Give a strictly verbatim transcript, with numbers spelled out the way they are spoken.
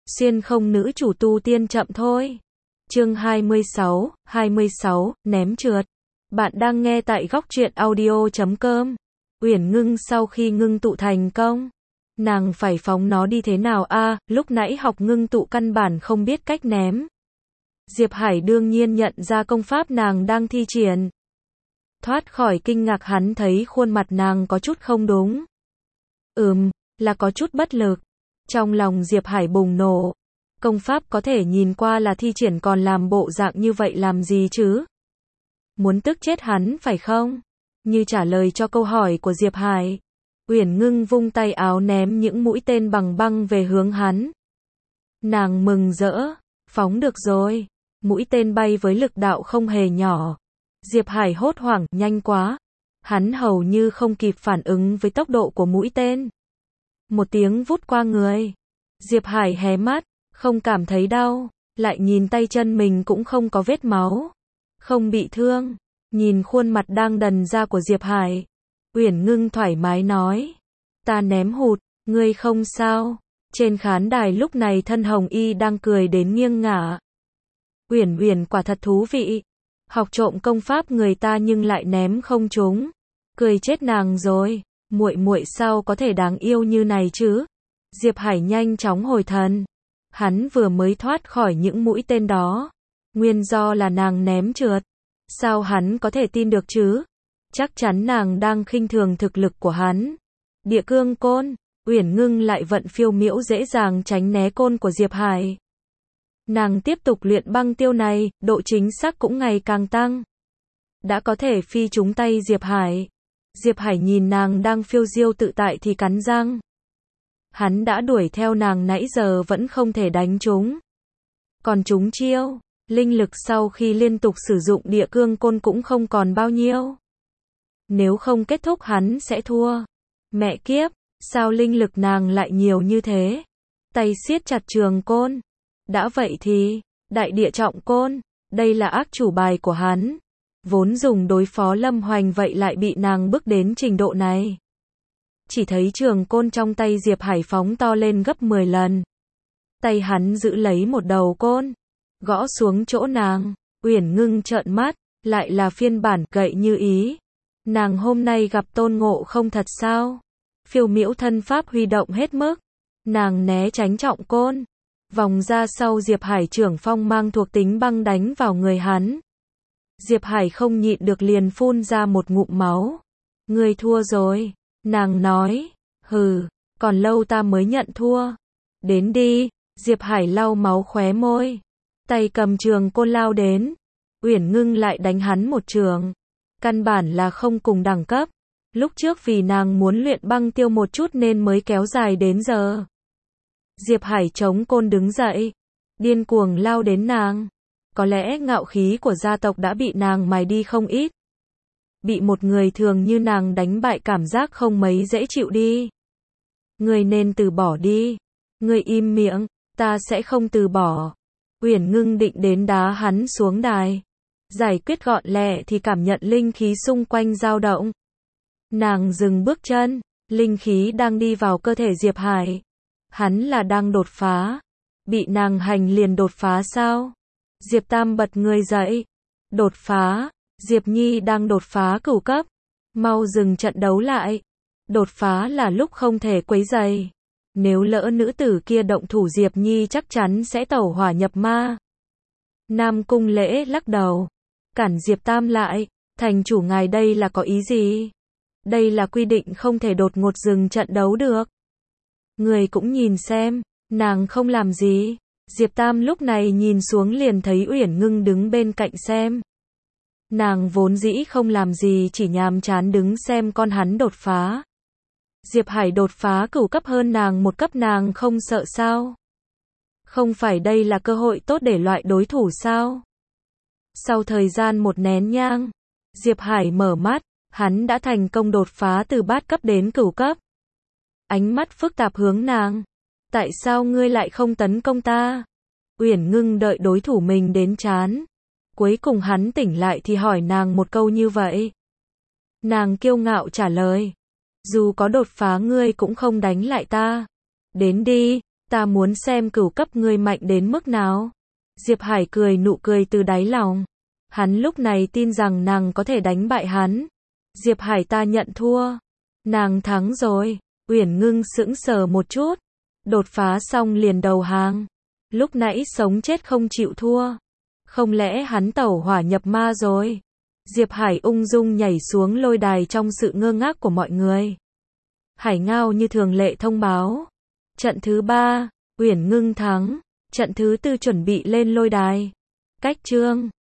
Xuyên không nữ chủ tu tiên chậm thôi. Chương hai mươi sáu, hai mươi sáu, ném trượt. Bạn đang nghe tại góc truyện audio chấm com. Uyển Ngưng sau khi ngưng tụ thành công, nàng phải phóng nó đi thế nào a? À, lúc nãy học ngưng tụ căn bản không biết cách ném. Diệp Hải đương nhiên nhận ra công pháp nàng đang thi triển. Thoát khỏi kinh ngạc, hắn thấy khuôn mặt nàng có chút không đúng. Ừm, là có chút bất lực. Trong lòng Diệp Hải bùng nổ. Công pháp có thể nhìn qua là thi triển, còn làm bộ dạng như vậy làm gì chứ? Muốn tức chết hắn phải không? Như trả lời cho câu hỏi của Diệp Hải, Uyển Ngưng vung tay áo ném những mũi tên bằng băng về hướng hắn. Nàng mừng rỡ, phóng được rồi. Mũi tên bay với lực đạo không hề nhỏ. Diệp Hải hốt hoảng, nhanh quá. Hắn hầu như không kịp phản ứng với tốc độ của mũi tên. Một tiếng vút qua người. Diệp Hải hé mắt, không cảm thấy đau, lại nhìn tay chân mình cũng không có vết máu, không bị thương. Nhìn khuôn mặt đang đần ra của Diệp Hải, Uyển Ngưng thoải mái nói, ta ném hụt, ngươi không sao. Trên khán đài lúc này Thân Hồng Y đang cười đến nghiêng ngả. Uyển Uyển quả thật thú vị, học trộm công pháp người ta nhưng lại ném không trúng, cười chết nàng rồi. Muội muội sao có thể đáng yêu như này chứ? Diệp Hải nhanh chóng hồi thần. Hắn vừa mới thoát khỏi những mũi tên đó. Nguyên do là nàng ném trượt. Sao hắn có thể tin được chứ? Chắc chắn nàng đang khinh thường thực lực của hắn. Địa cương côn. Uyển Ngưng lại vận phiêu miễu dễ dàng tránh né côn của Diệp Hải. Nàng tiếp tục luyện băng tiêu này, độ chính xác cũng ngày càng tăng. Đã có thể phi trúng tay Diệp Hải. Diệp Hải nhìn nàng đang phiêu diêu tự tại thì cắn răng. Hắn đã đuổi theo nàng nãy giờ vẫn không thể đánh trúng. Còn trúng chiêu, linh lực sau khi liên tục sử dụng địa cương côn cũng không còn bao nhiêu. Nếu không kết thúc hắn sẽ thua. Mẹ kiếp, sao linh lực nàng lại nhiều như thế? Tay siết chặt trường côn. Đã vậy thì, đại địa trọng côn, đây là ác chủ bài của hắn. Vốn dùng đối phó Lâm Hoành vậy lại bị nàng bước đến trình độ này. Chỉ thấy trường côn trong tay Diệp Hải phóng to lên gấp mười lần. Tay hắn giữ lấy một đầu côn, gõ xuống chỗ nàng. Uyển Ngưng trợn mắt, lại là phiên bản gậy như ý. Nàng hôm nay gặp Tôn Ngộ Không thật sao? Phiêu miễu thân pháp huy động hết mức. Nàng né tránh trọng côn. Vòng ra sau Diệp Hải trưởng phong mang thuộc tính băng đánh vào người hắn. Diệp Hải không nhịn được liền phun ra một ngụm máu. Ngươi thua rồi. Nàng nói. Hừ, còn lâu ta mới nhận thua. Đến đi. Diệp Hải lau máu khóe môi. Tay cầm trường côn lao đến. Uyển Ngưng lại đánh hắn một trường. Căn bản là không cùng đẳng cấp. Lúc trước vì nàng muốn luyện băng tiêu một chút nên mới kéo dài đến giờ. Diệp Hải chống côn đứng dậy. Điên cuồng lao đến nàng. Có lẽ ngạo khí của gia tộc đã bị nàng mài đi không ít. Bị một người thường như nàng đánh bại cảm giác không mấy dễ chịu đi. Ngươi nên từ bỏ đi. Ngươi im miệng, ta sẽ không từ bỏ. Uyển Ngưng định đến đá hắn xuống đài. Giải quyết gọn lẹ thì cảm nhận linh khí xung quanh dao động. Nàng dừng bước chân, linh khí đang đi vào cơ thể Diệp Hải. Hắn là đang đột phá. Bị nàng hành liền đột phá sao? Diệp Tam bật người dậy. Đột phá, Diệp Nhi đang đột phá cửu cấp. Mau dừng trận đấu lại. Đột phá là lúc không thể quấy rầy. Nếu lỡ nữ tử kia động thủ Diệp Nhi chắc chắn sẽ tẩu hỏa nhập ma. Nam Cung Lễ lắc đầu. Cản Diệp Tam lại. Thành chủ ngài đây là có ý gì? Đây là quy định không thể đột ngột dừng trận đấu được. Người cũng nhìn xem, nàng không làm gì. Diệp Tam lúc này nhìn xuống liền thấy Uyển Ngưng đứng bên cạnh xem. Nàng vốn dĩ không làm gì, chỉ nhàm chán đứng xem con hắn đột phá. Diệp Hải đột phá cửu cấp hơn nàng một cấp, nàng không sợ sao? Không phải đây là cơ hội tốt để loại đối thủ sao? Sau thời gian một nén nhang, Diệp Hải mở mắt, hắn đã thành công đột phá từ bát cấp đến cửu cấp. Ánh mắt phức tạp hướng nàng. Tại sao ngươi lại không tấn công ta? Uyển Ngưng đợi đối thủ mình đến chán. Cuối cùng hắn tỉnh lại thì hỏi nàng một câu như vậy. Nàng kiêu ngạo trả lời. Dù có đột phá ngươi cũng không đánh lại ta. Đến đi, ta muốn xem cửu cấp ngươi mạnh đến mức nào. Diệp Hải cười nụ cười từ đáy lòng. Hắn lúc này tin rằng nàng có thể đánh bại hắn. Diệp Hải ta nhận thua. Nàng thắng rồi. Uyển Ngưng sững sờ một chút. Đột phá xong liền đầu hàng. Lúc nãy sống chết không chịu thua. Không lẽ hắn tẩu hỏa nhập ma rồi? Diệp Hải ung dung nhảy xuống lôi đài trong sự ngơ ngác của mọi người. Hải Ngao như thường lệ thông báo. Trận thứ ba, Uyển Ngưng thắng. Trận thứ tư chuẩn bị lên lôi đài. Cách chương